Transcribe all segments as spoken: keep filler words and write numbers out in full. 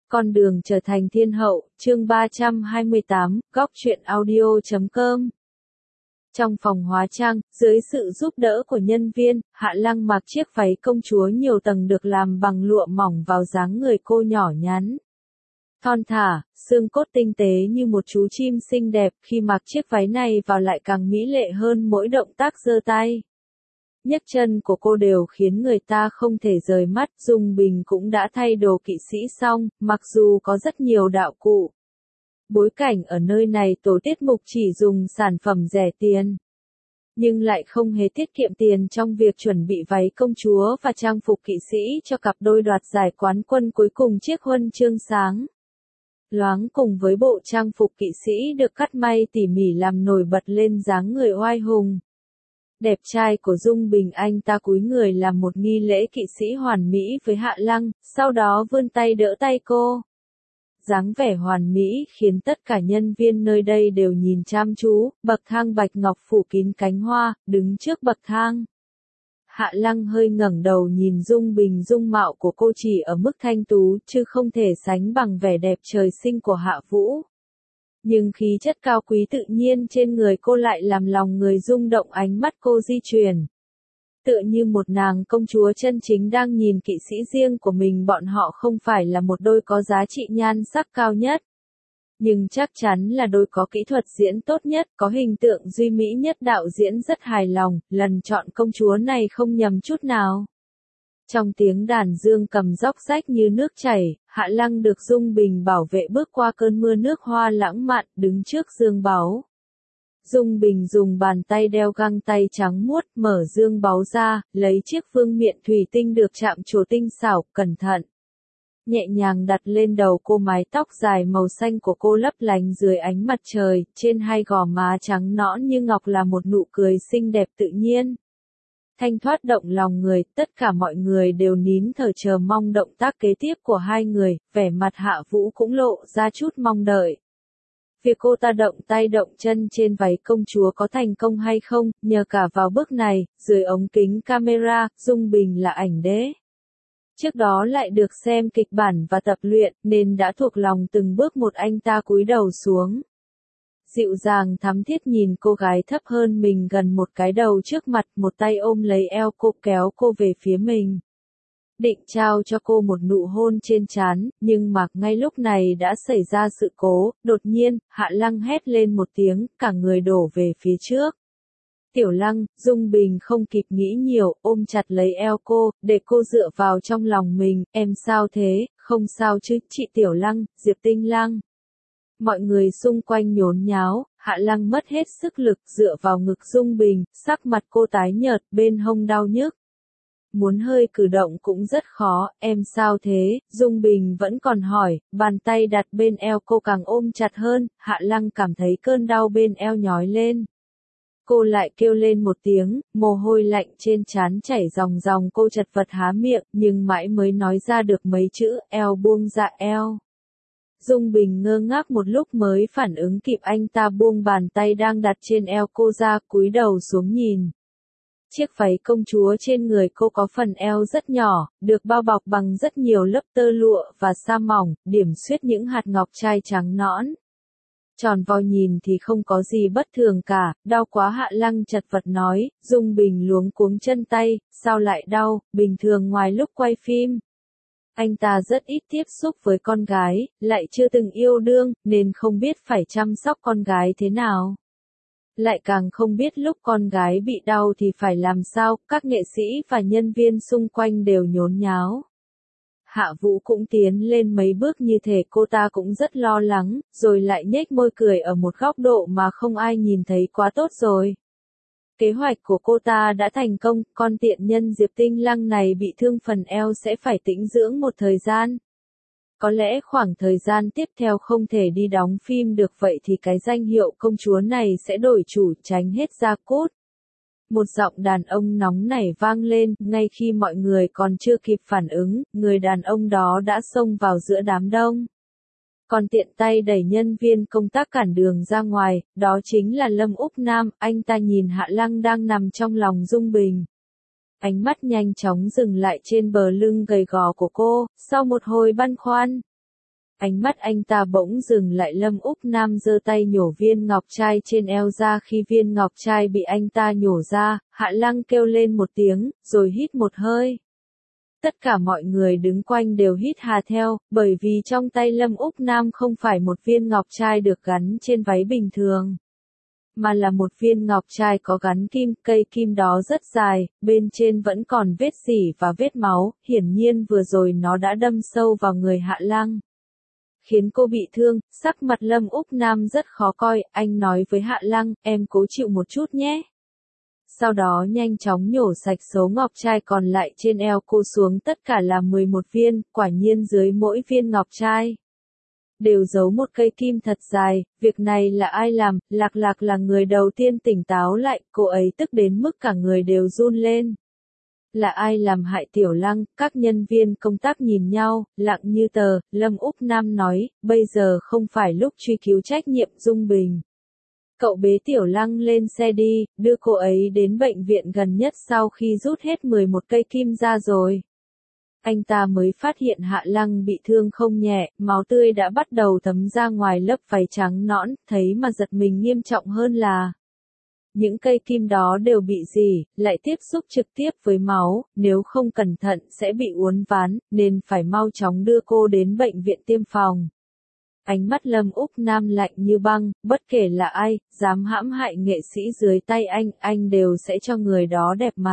Con đường trở thành thiên hậu, chương ba trăm hai mươi tám, góc truyện audio chấm com. Trong phòng hóa trang, dưới sự giúp đỡ của nhân viên, Hạ Lăng mặc chiếc váy công chúa nhiều tầng được làm bằng lụa mỏng vào dáng người cô nhỏ nhắn. Thon thả, xương cốt tinh tế như một chú chim xinh đẹp, khi mặc chiếc váy này vào lại càng mỹ lệ hơn mỗi động tác giơ tay. Nhấc chân của cô đều khiến người ta không thể rời mắt. Dung Bình cũng đã thay đồ kỵ sĩ xong, mặc dù có rất nhiều đạo cụ. Bối cảnh ở nơi này tổ tiết mục chỉ dùng sản phẩm rẻ tiền, nhưng lại không hề tiết kiệm tiền trong việc chuẩn bị váy công chúa và trang phục kỵ sĩ cho cặp đôi đoạt giải quán quân cuối cùng chiếc huân chương sáng loáng cùng với bộ trang phục kỵ sĩ được cắt may tỉ mỉ làm nổi bật lên dáng người oai hùng. Đẹp trai của Dung Bình, anh ta cúi người làm một nghi lễ kỵ sĩ hoàn mỹ với Hạ Lăng, sau đó vươn tay đỡ tay cô. Dáng vẻ hoàn mỹ khiến tất cả nhân viên nơi đây đều nhìn chăm chú. Bậc thang bạch ngọc phủ kín cánh hoa, đứng trước bậc thang. Hạ Lăng hơi ngẩng đầu nhìn Dung Bình, dung mạo của cô chỉ ở mức thanh tú, chứ không thể sánh bằng vẻ đẹp trời sinh của Hạ Vũ. Nhưng khí chất cao quý tự nhiên trên người cô lại làm lòng người rung động, ánh mắt cô di chuyển. Tựa như một nàng công chúa chân chính đang nhìn kỵ sĩ riêng của mình. Bọn họ không phải là một đôi có giá trị nhan sắc cao nhất, nhưng chắc chắn là đôi có kỹ thuật diễn tốt nhất, có hình tượng duy mỹ nhất. Đạo diễn rất hài lòng, lần chọn công chúa này không nhầm chút nào. Trong tiếng đàn dương cầm róc rách như nước chảy, Hạ Lăng được Dung Bình bảo vệ bước qua cơn mưa nước hoa lãng mạn, đứng trước dương báu. Dung Bình dùng bàn tay đeo găng tay trắng muốt, mở dương báu ra, lấy chiếc vương miện thủy tinh được chạm trổ tinh xảo, cẩn thận. Nhẹ nhàng đặt lên đầu cô. Mái tóc dài màu xanh của cô lấp lánh dưới ánh mặt trời, trên hai gò má trắng nõn như ngọc là một nụ cười xinh đẹp tự nhiên. Thanh thoát động lòng người, tất cả mọi người đều nín thở chờ mong động tác kế tiếp của hai người. Vẻ mặt Hạ Vũ cũng lộ ra chút mong đợi. Việc cô ta động tay động chân trên váy công chúa có thành công hay không, nhờ cả vào bước này, dưới ống kính camera, Dung Bình là ảnh đế. Trước đó lại được xem kịch bản và tập luyện, nên đã thuộc lòng từng bước một. Anh ta cúi đầu xuống, dịu dàng thắm thiết nhìn cô gái thấp hơn mình gần một cái đầu trước mặt, một tay ôm lấy eo cô kéo cô về phía mình. Định trao cho cô một nụ hôn trên trán, nhưng mà ngay lúc này đã xảy ra sự cố. Đột nhiên, Hạ Lăng hét lên một tiếng, cả người đổ về phía trước. Tiểu Lăng, Dung Bình không kịp nghĩ nhiều, ôm chặt lấy eo cô, để cô dựa vào trong lòng mình. Em sao thế? Không sao chứ, chị Tiểu Lăng, Diệp Tinh Lăng. Mọi người xung quanh nhốn nháo, Hạ Lăng mất hết sức lực dựa vào ngực Dung Bình, sắc mặt cô tái nhợt, bên hông đau nhức. Muốn hơi cử động cũng rất khó. Em sao thế? Dung Bình vẫn còn hỏi, bàn tay đặt bên eo cô càng ôm chặt hơn. Hạ Lăng cảm thấy cơn đau bên eo nhói lên. Cô lại kêu lên một tiếng, mồ hôi lạnh trên trán chảy ròng ròng. Cô chật vật há miệng, nhưng mãi mới nói ra được mấy chữ, eo buông ra eo. Dung Bình ngơ ngác một lúc mới phản ứng kịp, anh ta buông bàn tay đang đặt trên eo cô ra, cúi đầu xuống nhìn. Chiếc váy công chúa trên người cô có phần eo rất nhỏ, được bao bọc bằng rất nhiều lớp tơ lụa và sa mỏng, điểm xuyết những hạt ngọc trai trắng nõn. Tròn vo nhìn thì không có gì bất thường cả. Đau quá, Hạ Lăng chật vật nói. Dung Bình luống cuống chân tay, sao lại đau? Bình thường ngoài lúc quay phim, anh ta rất ít tiếp xúc với con gái, lại chưa từng yêu đương, nên không biết phải chăm sóc con gái thế nào. Lại càng không biết lúc con gái bị đau thì phải làm sao. Các nghệ sĩ và nhân viên xung quanh đều nhốn nháo. Hạ Vũ cũng tiến lên mấy bước, như thể cô ta cũng rất lo lắng, rồi lại nhếch môi cười ở một góc độ mà không ai nhìn thấy. Quá tốt rồi. Kế hoạch của cô ta đã thành công, con tiện nhân Diệp Tinh Lăng này bị thương phần eo sẽ phải tĩnh dưỡng một thời gian. Có lẽ khoảng thời gian tiếp theo không thể đi đóng phim được, vậy thì cái danh hiệu công chúa này sẽ đổi chủ, tránh hết gia cốt. Một giọng đàn ông nóng nảy vang lên, ngay khi mọi người còn chưa kịp phản ứng, người đàn ông đó đã xông vào giữa đám đông. Còn tiện tay đẩy nhân viên công tác cản đường ra ngoài. Đó chính là Lâm Úc Nam. Anh ta nhìn Hạ Lăng đang nằm trong lòng Dung Bình. Ánh mắt nhanh chóng dừng lại trên bờ lưng gầy gò của cô, sau một hồi băn khoăn. Ánh mắt anh ta bỗng dừng lại, Lâm Úc Nam giơ tay nhổ viên ngọc trai trên eo ra, khi viên ngọc trai bị anh ta nhổ ra, Hạ Lăng kêu lên một tiếng, rồi hít một hơi. Tất cả mọi người đứng quanh đều hít hà theo, bởi vì trong tay Lâm Úc Nam không phải một viên ngọc trai được gắn trên váy bình thường, mà là một viên ngọc trai có gắn kim, cây kim đó rất dài, bên trên vẫn còn vết rỉ và vết máu, hiển nhiên vừa rồi nó đã đâm sâu vào người Hạ Lăng, khiến cô bị thương. Sắc mặt Lâm Úc Nam rất khó coi, anh nói với Hạ Lăng, em cố chịu một chút nhé. Sau đó nhanh chóng nhổ sạch số ngọc trai còn lại trên eo cô xuống, tất cả là mười một viên, quả nhiên dưới mỗi viên ngọc trai đều giấu một cây kim thật dài. Việc này là ai làm? Lạc Lạc là người đầu tiên tỉnh táo lại, cô ấy tức đến mức cả người đều run lên. Là ai làm hại Tiểu Lăng? Các nhân viên công tác nhìn nhau, lặng như tờ. Lâm Úc Nam nói, bây giờ không phải lúc truy cứu trách nhiệm Dung Bình. Cậu bế Tiểu Lăng lên xe đi, đưa cô ấy đến bệnh viện gần nhất sau khi rút hết mười một cây kim ra rồi. Anh ta mới phát hiện Hạ Lăng bị thương không nhẹ, máu tươi đã bắt đầu thấm ra ngoài lớp váy trắng nõn, thấy mà giật mình. Nghiêm trọng hơn là những cây kim đó đều bị rỉ, lại tiếp xúc trực tiếp với máu, nếu không cẩn thận sẽ bị uốn ván, nên phải mau chóng đưa cô đến bệnh viện tiêm phòng. Ánh mắt Lâm Úc Nam lạnh như băng, bất kể là ai, dám hãm hại nghệ sĩ dưới tay anh, anh đều sẽ cho người đó đẹp mặt.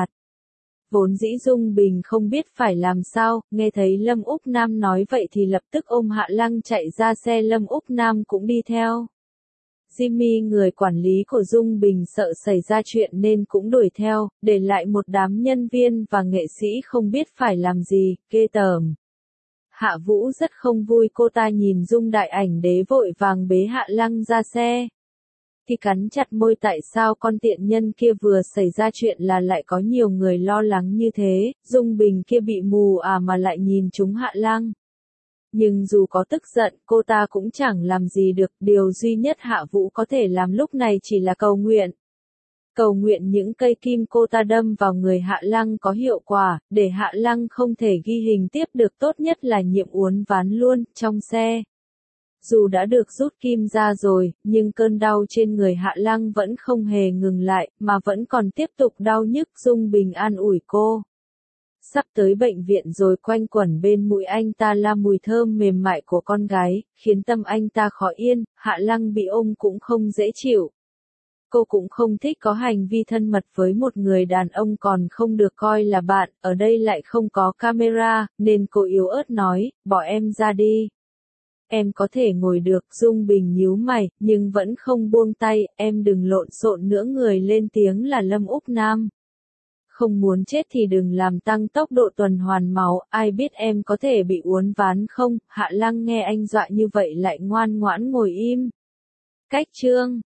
Vốn dĩ Dung Bình không biết phải làm sao, nghe thấy Lâm Úc Nam nói vậy thì lập tức ôm Hạ Lăng chạy ra xe, Lâm Úc Nam cũng đi theo. Jimmy, người quản lý của Dung Bình, sợ xảy ra chuyện nên cũng đuổi theo, để lại một đám nhân viên và nghệ sĩ không biết phải làm gì, ghê tởm. Hạ Vũ rất không vui, cô ta nhìn Dung Đại Ảnh Đế vội vàng bế Hạ Lăng ra xe thì cắn chặt môi, tại sao con tiện nhân kia vừa xảy ra chuyện là lại có nhiều người lo lắng như thế, Dung Bình kia bị mù à mà lại nhìn trúng Hạ Lăng. Nhưng dù có tức giận, cô ta cũng chẳng làm gì được, điều duy nhất Hạ Vũ có thể làm lúc này chỉ là cầu nguyện. Cầu nguyện những cây kim cô ta đâm vào người Hạ Lăng có hiệu quả, để Hạ Lăng không thể ghi hình tiếp được, tốt nhất là nhiệm uốn ván luôn. Trong xe, dù đã được rút kim ra rồi, nhưng cơn đau trên người Hạ Lăng vẫn không hề ngừng lại, mà vẫn còn tiếp tục đau nhức. Dung Bình an ủi cô. Sắp tới bệnh viện rồi, quanh quẩn bên mũi anh ta là mùi thơm mềm mại của con gái, khiến tâm anh ta khó yên. Hạ Lăng bị ôm cũng không dễ chịu. Cô cũng không thích có hành vi thân mật với một người đàn ông còn không được coi là bạn, ở đây lại không có camera, nên cô yếu ớt nói, bỏ em ra đi. Em có thể ngồi được. Dung Bình nhíu mày, nhưng vẫn không buông tay, em đừng lộn xộn nữa. Người lên tiếng là Lâm Úc Nam. Không muốn chết thì đừng làm tăng tốc độ tuần hoàn máu, ai biết em có thể bị uốn ván không? Hạ Lăng nghe anh dọa như vậy lại ngoan ngoãn ngồi im. Cách chương